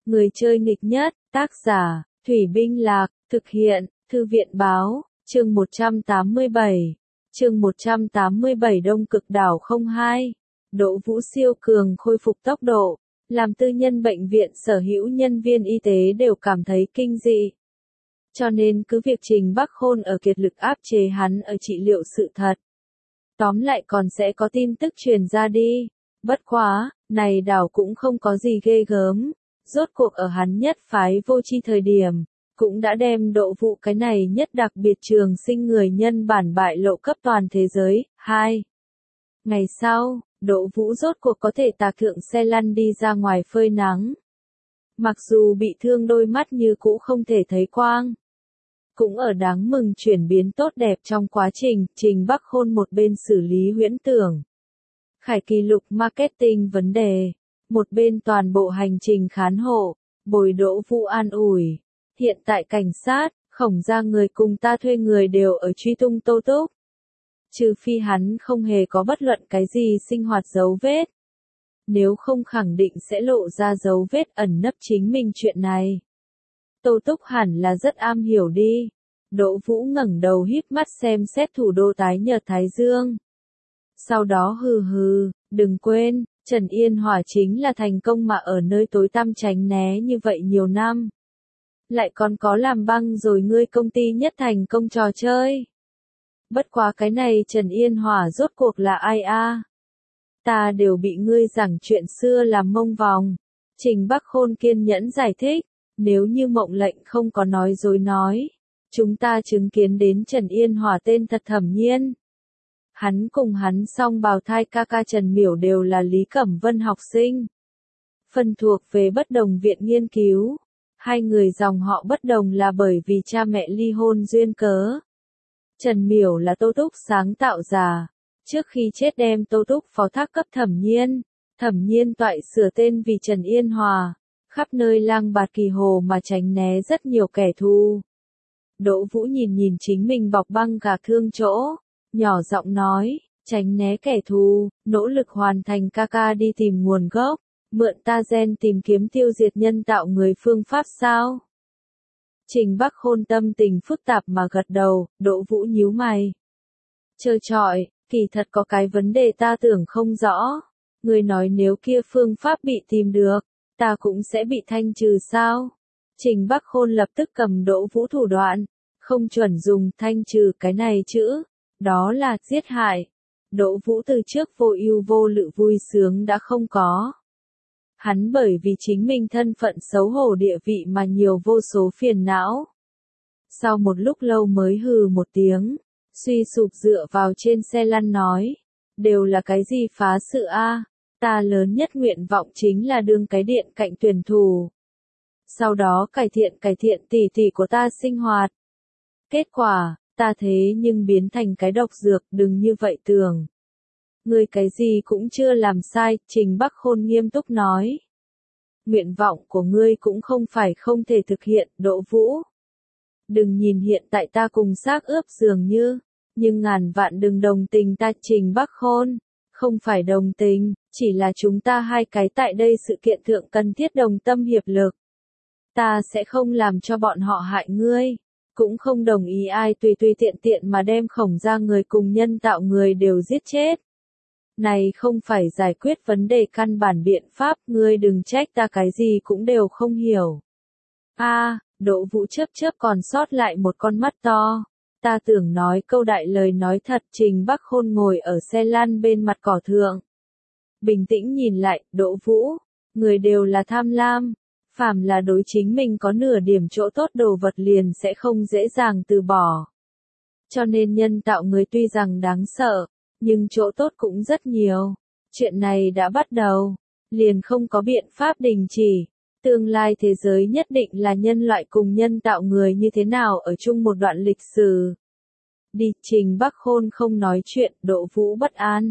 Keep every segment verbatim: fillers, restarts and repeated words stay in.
Người chơi nghịch nhất, tác giả, Thủy Binh Lạc, thực hiện, Thư viện Báo, chương một trăm tám mươi bảy. Chương một trăm tám mươi bảy Đông Cực Đảo không hai. Đỗ Vũ siêu cường khôi phục tốc độ, làm tư nhân bệnh viện sở hữu nhân viên y tế đều cảm thấy kinh dị. Cho nên cứ việc Trình Bắc Khôn ở kiệt lực áp chế hắn ở trị liệu sự thật. Tóm lại còn sẽ có tin tức truyền ra đi. Bất quá, này đảo cũng không có gì ghê gớm. Rốt cuộc ở hắn nhất phái vô tri thời điểm, cũng đã đem Đỗ Vũ cái này nhất đặc biệt trường sinh người nhân bản bại lộ cấp toàn thế giới. Hai. Ngày sau, Đỗ Vũ rốt cuộc có thể tà thượng xe lăn đi ra ngoài phơi nắng. Mặc dù bị thương đôi mắt như cũ không thể thấy quang. Cũng ở đáng mừng chuyển biến tốt đẹp trong quá trình, Trình Bắc Khôn một bên xử lý huyễn tưởng. Khải kỷ lục marketing vấn đề. Một bên toàn bộ hành trình khán hộ, bồi Đỗ Vũ an ủi. Hiện tại cảnh sát, Khổng gia người cùng ta thuê người đều ở truy tung Tô Túc. Trừ phi hắn không hề có bất luận cái gì sinh hoạt dấu vết. Nếu không khẳng định sẽ lộ ra dấu vết ẩn nấp chính mình chuyện này. Tô Túc hẳn là rất am hiểu đi. Đỗ Vũ ngẩng đầu híp mắt xem xét thủ đô tái nhợt Thái Dương. Sau đó hừ hừ, đừng quên, Trần Yên Hòa chính là thành công mà ở nơi tối tăm tránh né như vậy nhiều năm. Lại còn có làm băng rồi ngươi công ty nhất thành công trò chơi. Bất quá cái này Trần Yên Hòa rốt cuộc là ai a? Ta đều bị ngươi giảng chuyện xưa làm mông vòng. Trình Bắc Khôn kiên nhẫn giải thích, nếu như mộng lệnh không có nói dối nói. Chúng ta chứng kiến đến Trần Yên Hòa tên thật Thẩm Nhiên. Hắn cùng hắn song bào thai ca ca Trần Miểu đều là Lý Cẩm Vân học sinh. Phân thuộc về bất đồng viện nghiên cứu. Hai người dòng họ bất đồng là bởi vì cha mẹ ly hôn duyên cớ. Trần Miểu là Tô Túc sáng tạo giả. Trước khi chết đem Tô Túc phó thác cấp Thẩm Nhiên. Thẩm Nhiên toại sửa tên vì Trần Yên Hòa. Khắp nơi lang bạt kỳ hồ mà tránh né rất nhiều kẻ thù. Đỗ Vũ nhìn nhìn chính mình bọc băng gạc thương chỗ. Nhỏ giọng nói, tránh né kẻ thù, nỗ lực hoàn thành ca ca đi tìm nguồn gốc, mượn ta gen tìm kiếm tiêu diệt nhân tạo người phương pháp sao? Trình Bắc Khôn tâm tình phức tạp mà gật đầu, Đỗ Vũ nhíu mày. Trơ trọi, kỳ thật có cái vấn đề ta tưởng không rõ. Người nói nếu kia phương pháp bị tìm được, ta cũng sẽ bị thanh trừ sao? Trình Bắc Khôn lập tức cầm Đỗ Vũ thủ đoạn, không chuẩn dùng thanh trừ cái này chữ. Đó là giết hại. Đỗ Vũ từ trước vô ưu vô lự vui sướng đã không có. Hắn bởi vì chính mình thân phận xấu hổ địa vị mà nhiều vô số phiền não. Sau một lúc lâu mới hừ một tiếng, suy sụp dựa vào trên xe lăn nói, đều là cái gì phá sự a? Ta lớn nhất nguyện vọng chính là đương cái điện cạnh tuyển thủ. Sau đó cải thiện cải thiện tỉ tỉ của ta sinh hoạt. Kết quả, ta thế nhưng biến thành cái độc dược, đừng như vậy tưởng. Ngươi cái gì cũng chưa làm sai, Trình Bắc Khôn nghiêm túc nói. Nguyện vọng của ngươi cũng không phải không thể thực hiện, Đỗ Vũ. Đừng nhìn hiện tại ta cùng xác ướp dường như, nhưng ngàn vạn đừng đồng tình ta, Trình Bắc Khôn. Không phải đồng tình, chỉ là chúng ta hai cái tại đây sự kiện thượng cần thiết đồng tâm hiệp lực. Ta sẽ không làm cho bọn họ hại ngươi. Cũng không đồng ý ai tùy tùy tiện tiện mà đem Khổng gia người cùng nhân tạo người đều giết chết. Này không phải giải quyết vấn đề căn bản biện pháp, ngươi đừng trách ta cái gì cũng đều không hiểu. A, à, Đỗ Vũ chớp chớp còn sót lại một con mắt to. Ta tưởng nói câu đại lời nói thật. Trình Bắc Khôn ngồi ở xe lăn bên mặt cỏ thượng. Bình tĩnh nhìn lại, Đỗ Vũ, người đều là tham lam. Phàm là đối chính mình có nửa điểm chỗ tốt đồ vật liền sẽ không dễ dàng từ bỏ. Cho nên nhân tạo người tuy rằng đáng sợ, nhưng chỗ tốt cũng rất nhiều. Chuyện này đã bắt đầu, liền không có biện pháp đình chỉ. Tương lai thế giới nhất định là nhân loại cùng nhân tạo người như thế nào ở chung một đoạn lịch sử. Đi, Trình Bắc Khôn không nói chuyện, Đỗ Vũ bất an.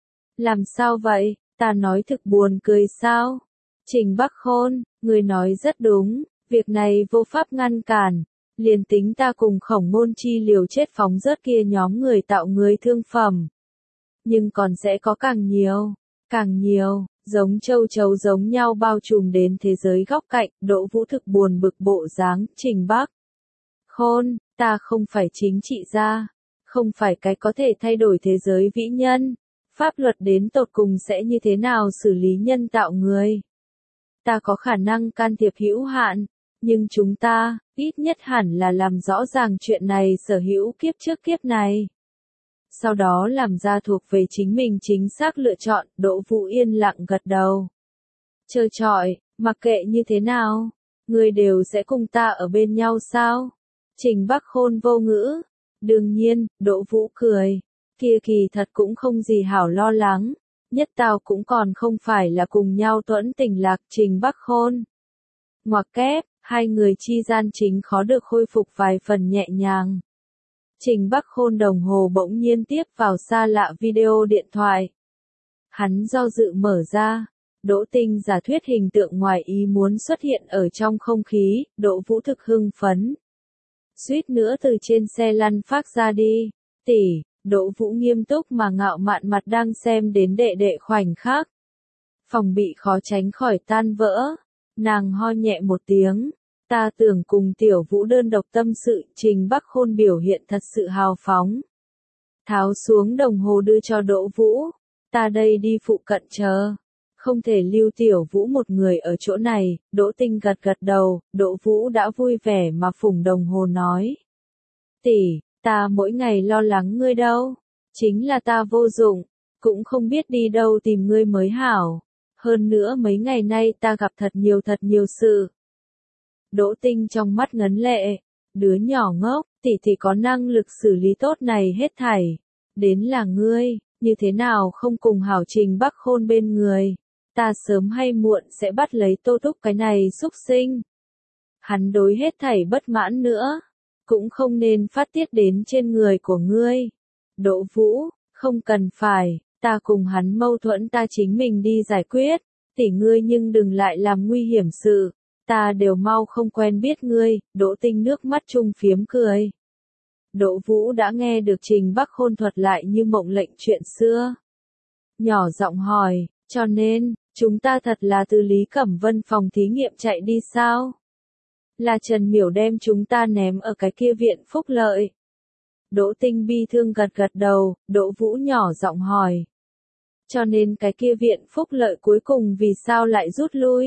Làm sao vậy, ta nói thực buồn cười sao? Trình Bắc Khôn, người nói rất đúng, việc này vô pháp ngăn cản, liền tính ta cùng Khổng Ngôn chi liều chết phóng rớt kia nhóm người tạo người thương phẩm. Nhưng còn sẽ có càng nhiều, càng nhiều, giống châu chấu giống nhau bao trùm đến thế giới góc cạnh, Đỗ Vũ thực buồn bực bộ dáng, Trình Bắc Khôn, ta không phải chính trị gia, không phải cái có thể thay đổi thế giới vĩ nhân, pháp luật đến tột cùng sẽ như thế nào xử lý nhân tạo người. Ta có khả năng can thiệp hữu hạn, nhưng chúng ta, ít nhất hẳn là làm rõ ràng chuyện này sở hữu kiếp trước kiếp này. Sau đó làm ra thuộc về chính mình chính xác lựa chọn, Đỗ Vũ yên lặng gật đầu. Trơ trọi, mặc kệ như thế nào, người đều sẽ cùng ta ở bên nhau sao? Trình Bắc Khôn vô ngữ. Đương nhiên, Đỗ Vũ cười. Kia kỳ thật cũng không gì hảo lo lắng. Nhất tao cũng còn không phải là cùng nhau tuẫn tình lạc Trình Bắc Khôn. Ngoặc kép, hai người chi gian chính khó được khôi phục vài phần nhẹ nhàng. Trình Bắc Khôn đồng hồ bỗng nhiên tiếp vào xa lạ video điện thoại. Hắn do dự mở ra. Đỗ Tinh giả thuyết hình tượng ngoài ý muốn xuất hiện ở trong không khí, Đỗ Vũ thực hưng phấn. Suýt nữa từ trên xe lăn phát ra đi. Tỷ, Đỗ Vũ nghiêm túc mà ngạo mạn mặt đang xem đến đệ đệ khoảnh khắc. Phòng bị khó tránh khỏi tan vỡ. Nàng ho nhẹ một tiếng. Ta tưởng cùng Tiểu Vũ đơn độc tâm sự, Trình Bắc Khôn biểu hiện thật sự hào phóng. Tháo xuống đồng hồ đưa cho Đỗ Vũ. Ta đây đi phụ cận chờ. Không thể lưu Tiểu Vũ một người ở chỗ này, Đỗ Tinh gật gật đầu, Đỗ Vũ đã vui vẻ mà phủng đồng hồ nói. Tỷ, ta mỗi ngày lo lắng ngươi đâu, chính là ta vô dụng, cũng không biết đi đâu tìm ngươi mới hảo. Hơn nữa mấy ngày nay ta gặp thật nhiều thật nhiều sự. Đỗ Tinh trong mắt ngấn lệ, đứa nhỏ ngốc, tỷ tỷ có năng lực xử lý tốt này hết thảy. Đến là ngươi, như thế nào không cùng hảo Trình Bắc Khôn bên người. Ta sớm hay muộn sẽ bắt lấy Tô Túc cái này xúc sinh. Hắn đối hết thảy bất mãn nữa, cũng không nên phát tiết đến trên người của ngươi. Đỗ Vũ, không cần phải, ta cùng hắn mâu thuẫn ta chính mình đi giải quyết, tỷ ngươi nhưng đừng lại làm nguy hiểm sự, ta đều mau không quen biết ngươi, Đỗ Tinh nước mắt trung phiếm cười. Đỗ Vũ đã nghe được Trình Bắc Khôn thuật lại như mộng lệnh chuyện xưa. Nhỏ giọng hỏi, cho nên, chúng ta thật là từ Lý Cẩm Vân phòng thí nghiệm chạy đi sao? Là Trần Miểu đem chúng ta ném ở cái kia viện phúc lợi. Đỗ Tinh bi thương gật gật đầu, Đỗ Vũ nhỏ giọng hỏi. Cho nên cái kia viện phúc lợi cuối cùng vì sao lại rút lui?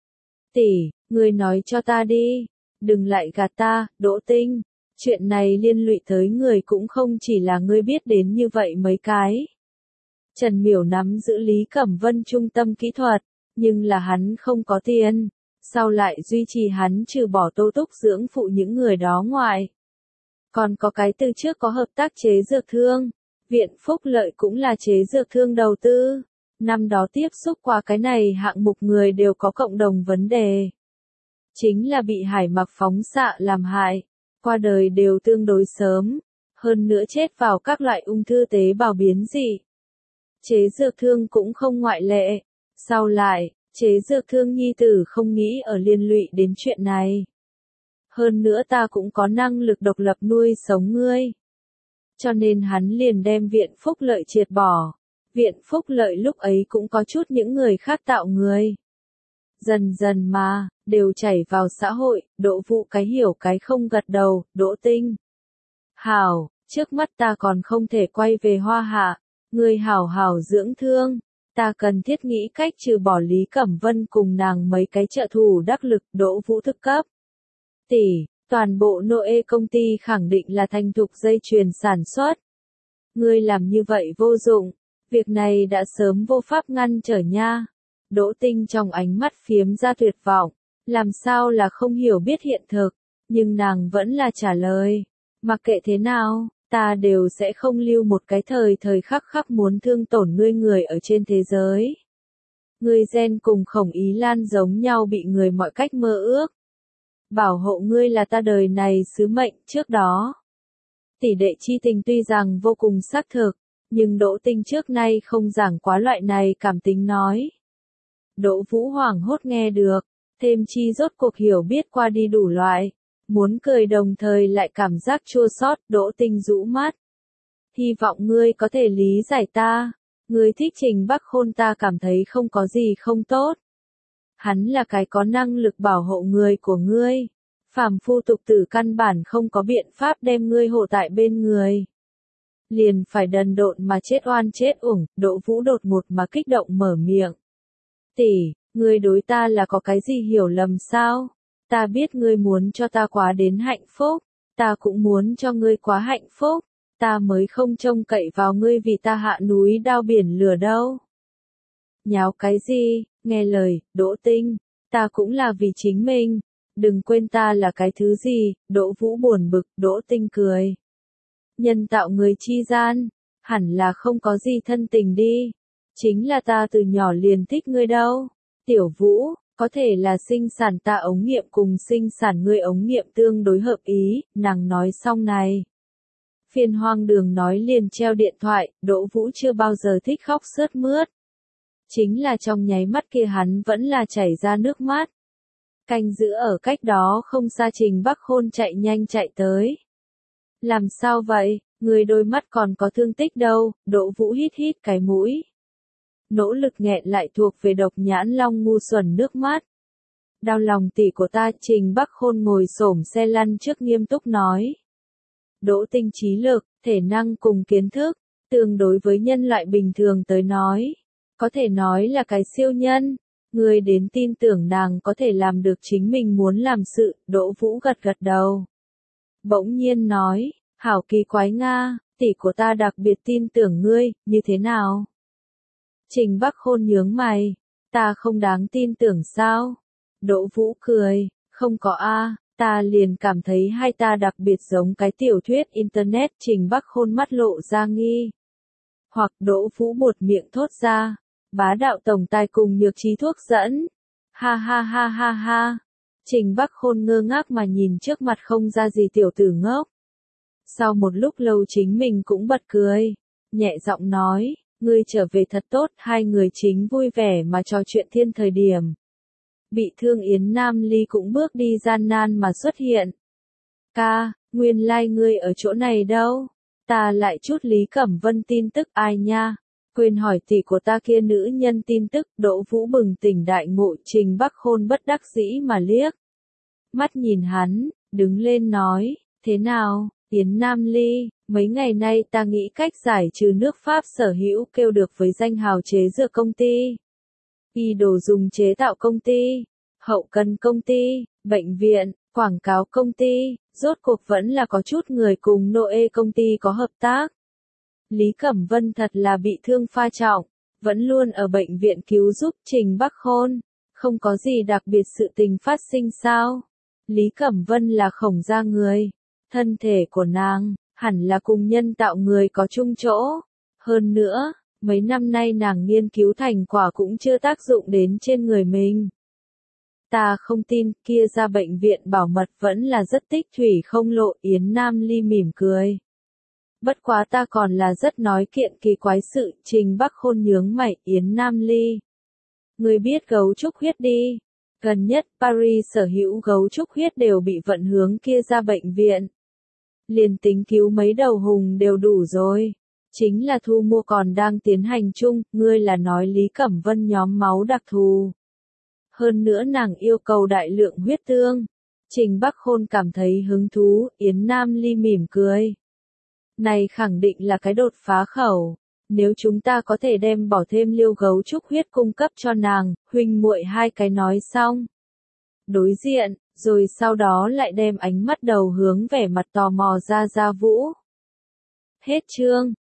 Tỷ, ngươi nói cho ta đi, đừng lại gạt ta, Đỗ Tinh. Chuyện này liên lụy tới người cũng không chỉ là ngươi biết đến như vậy mấy cái. Trần Miểu nắm giữ Lý Cẩm Vân trung tâm kỹ thuật, nhưng là hắn không có tiền, sau lại duy trì hắn trừ bỏ Tô Túc dưỡng phụ những người đó ngoài. Còn có cái từ trước có hợp tác chế dược thương, viện phúc lợi cũng là chế dược thương đầu tư. Năm đó tiếp xúc qua cái này hạng mục người đều có cộng đồng vấn đề. Chính là bị hải mặc phóng xạ làm hại, qua đời đều tương đối sớm, hơn nữa chết vào các loại ung thư tế bào biến dị. Chế dược thương cũng không ngoại lệ. Sau lại, chế dược thương nhi tử không nghĩ ở liên lụy đến chuyện này. Hơn nữa ta cũng có năng lực độc lập nuôi sống ngươi. Cho nên hắn liền đem viện phúc lợi triệt bỏ. Viện phúc lợi lúc ấy cũng có chút những người khác tạo người. Dần dần mà, đều chảy vào xã hội, Đỗ Vũ cái hiểu cái không gật đầu, Đỗ Tinh. Hảo, trước mắt ta còn không thể quay về Hoa Hạ. Ngươi hảo hảo dưỡng thương, ta cần thiết nghĩ cách trừ bỏ Lý Cẩm Vân cùng nàng mấy cái trợ thủ đắc lực, Đỗ Vũ thức cấp. Tỷ, toàn bộ Noe công ty khẳng định là thành thục dây chuyền sản xuất. Ngươi làm như vậy vô dụng, việc này đã sớm vô pháp ngăn trở nha. Đỗ Tinh trong ánh mắt phiếm ra tuyệt vọng, làm sao là không hiểu biết hiện thực, nhưng nàng vẫn là trả lời, mặc kệ thế nào. Ta đều sẽ không lưu một cái thời thời khắc khắc muốn thương tổn ngươi người ở trên thế giới. Ngươi gen cùng Khổng Ý Lan giống nhau bị người mọi cách mơ ước. Bảo hộ ngươi là ta đời này sứ mệnh trước đó. Tỷ đệ chi tình tuy rằng vô cùng xác thực, nhưng Đỗ Tinh trước nay không giảng quá loại này cảm tính nói. Đỗ Vũ hoảng hốt nghe được, thêm chi rốt cuộc hiểu biết qua đi đủ loại. Muốn cười đồng thời lại cảm giác chua xót, Đỗ Tinh rũ mắt. Hy vọng ngươi có thể lý giải ta. Ngươi thích Trình Bắc Khôn ta cảm thấy không có gì không tốt. Hắn là cái có năng lực bảo hộ người của ngươi. Phàm phu tục tử căn bản không có biện pháp đem ngươi hộ tại bên người. Liền phải đần độn mà chết oan chết uổng, Đỗ Vũ đột ngột mà kích động mở miệng. Tỷ, ngươi đối ta là có cái gì hiểu lầm sao? Ta biết ngươi muốn cho ta quá đến hạnh phúc, ta cũng muốn cho ngươi quá hạnh phúc, ta mới không trông cậy vào ngươi vì ta hạ núi đao biển lửa đâu. Nháo cái gì, nghe lời, Đỗ Tinh, ta cũng là vì chính mình, đừng quên ta là cái thứ gì, Đỗ Vũ buồn bực, Đỗ Tinh cười. Nhân tạo người chi gian, hẳn là không có gì thân tình đi, chính là ta từ nhỏ liền thích ngươi đâu, Tiểu Vũ, có thể là sinh sản ta ống nghiệm cùng sinh sản ngươi ống nghiệm tương đối hợp ý, nàng nói xong này. Phiên hoang đường nói liền treo điện thoại, Đỗ Vũ chưa bao giờ thích khóc sướt mướt. Chính là trong nháy mắt kia hắn vẫn là chảy ra nước mắt. Canh giữ ở cách đó không xa Trình Bắc Khôn chạy nhanh chạy tới. Làm sao vậy, người đôi mắt còn có thương tích đâu, Đỗ Vũ hít hít cái mũi. Nỗ lực nghẹn lại thuộc về độc nhãn long ngu xuẩn nước mắt. Đau lòng tỷ của ta, Trình Bắc Khôn ngồi xổm xe lăn trước nghiêm túc nói. Đỗ Tinh trí lực, thể năng cùng kiến thức, tương đối với nhân loại bình thường tới nói. Có thể nói là cái siêu nhân. Người đến tin tưởng nàng có thể làm được chính mình muốn làm sự, Đỗ Vũ gật gật đầu. Bỗng nhiên nói, hảo kỳ quái Nga, tỷ của ta đặc biệt tin tưởng ngươi, như thế nào? Trình Bắc Khôn nhướng mày, ta không đáng tin tưởng sao? Đỗ Vũ cười, không có a, ta liền cảm thấy hai ta đặc biệt giống cái tiểu thuyết internet. Trình Bắc Khôn mắt lộ ra nghi. Hoặc Đỗ Vũ buột miệng thốt ra, bá đạo tổng tài cùng nhược trí thuốc dẫn. Ha ha ha ha ha. Trình Bắc Khôn ngơ ngác mà nhìn trước mặt không ra gì tiểu tử ngốc. Sau một lúc lâu chính mình cũng bật cười, nhẹ giọng nói, ngươi trở về thật tốt. Hai người chính vui vẻ mà trò chuyện thiên thời điểm. Bị thương Yến Nam Ly cũng bước đi gian nan mà xuất hiện. Ca, nguyên lai like ngươi ở chỗ này đâu? Ta lại chút Lý Cẩm Vân tin tức ai nha? Quên hỏi tỷ của ta kia nữ nhân tin tức. Đỗ Vũ bừng tỉnh đại ngộ. Trình Bắc Khôn bất đắc dĩ mà liếc mắt nhìn hắn, đứng lên nói, thế nào, Yến Nam Ly, mấy ngày nay ta nghĩ cách giải trừ nước Pháp sở hữu kêu được với danh hào chế dược công ty, y đồ dùng chế tạo công ty, hậu cần công ty, bệnh viện, quảng cáo công ty, rốt cuộc vẫn là có chút người cùng Noe công ty có hợp tác. Lý Cẩm Vân thật là bị thương pha trọng, vẫn luôn ở bệnh viện cứu giúp Trình Bắc Khôn, không có gì đặc biệt sự tình phát sinh sao? Lý Cẩm Vân là khổng gia người, thân thể của nàng, hẳn là cùng nhân tạo người có chung chỗ. Hơn nữa, mấy năm nay nàng nghiên cứu thành quả cũng chưa tác dụng đến trên người mình. Ta không tin, kia ra bệnh viện bảo mật vẫn là rất tích thủy không lộ. Yến Nam Ly mỉm cười. Bất quá ta còn là rất nói kiện kỳ quái sự. Trình Bắc Khôn nhướng mày. Yến Nam Ly, người biết gấu trúc huyết đi. Gần nhất, Paris sở hữu gấu trúc huyết đều bị vận hướng kia ra bệnh viện. Liền tính cứu mấy đầu hùng đều đủ rồi. Chính là thu mua còn đang tiến hành chung, ngươi là nói Lý Cẩm Vân nhóm máu đặc thù. Hơn nữa nàng yêu cầu đại lượng huyết tương. Trình Bắc Khôn cảm thấy hứng thú. Yến Nam Ly mỉm cười. Này khẳng định là cái đột phá khẩu. Nếu chúng ta có thể đem bỏ thêm liêu gấu trúc huyết cung cấp cho nàng, huynh muội hai cái nói xong. Đối diện, rồi sau đó lại đem ánh mắt đầu hướng vẻ mặt tò mò ra Gia Vũ. Hết chương.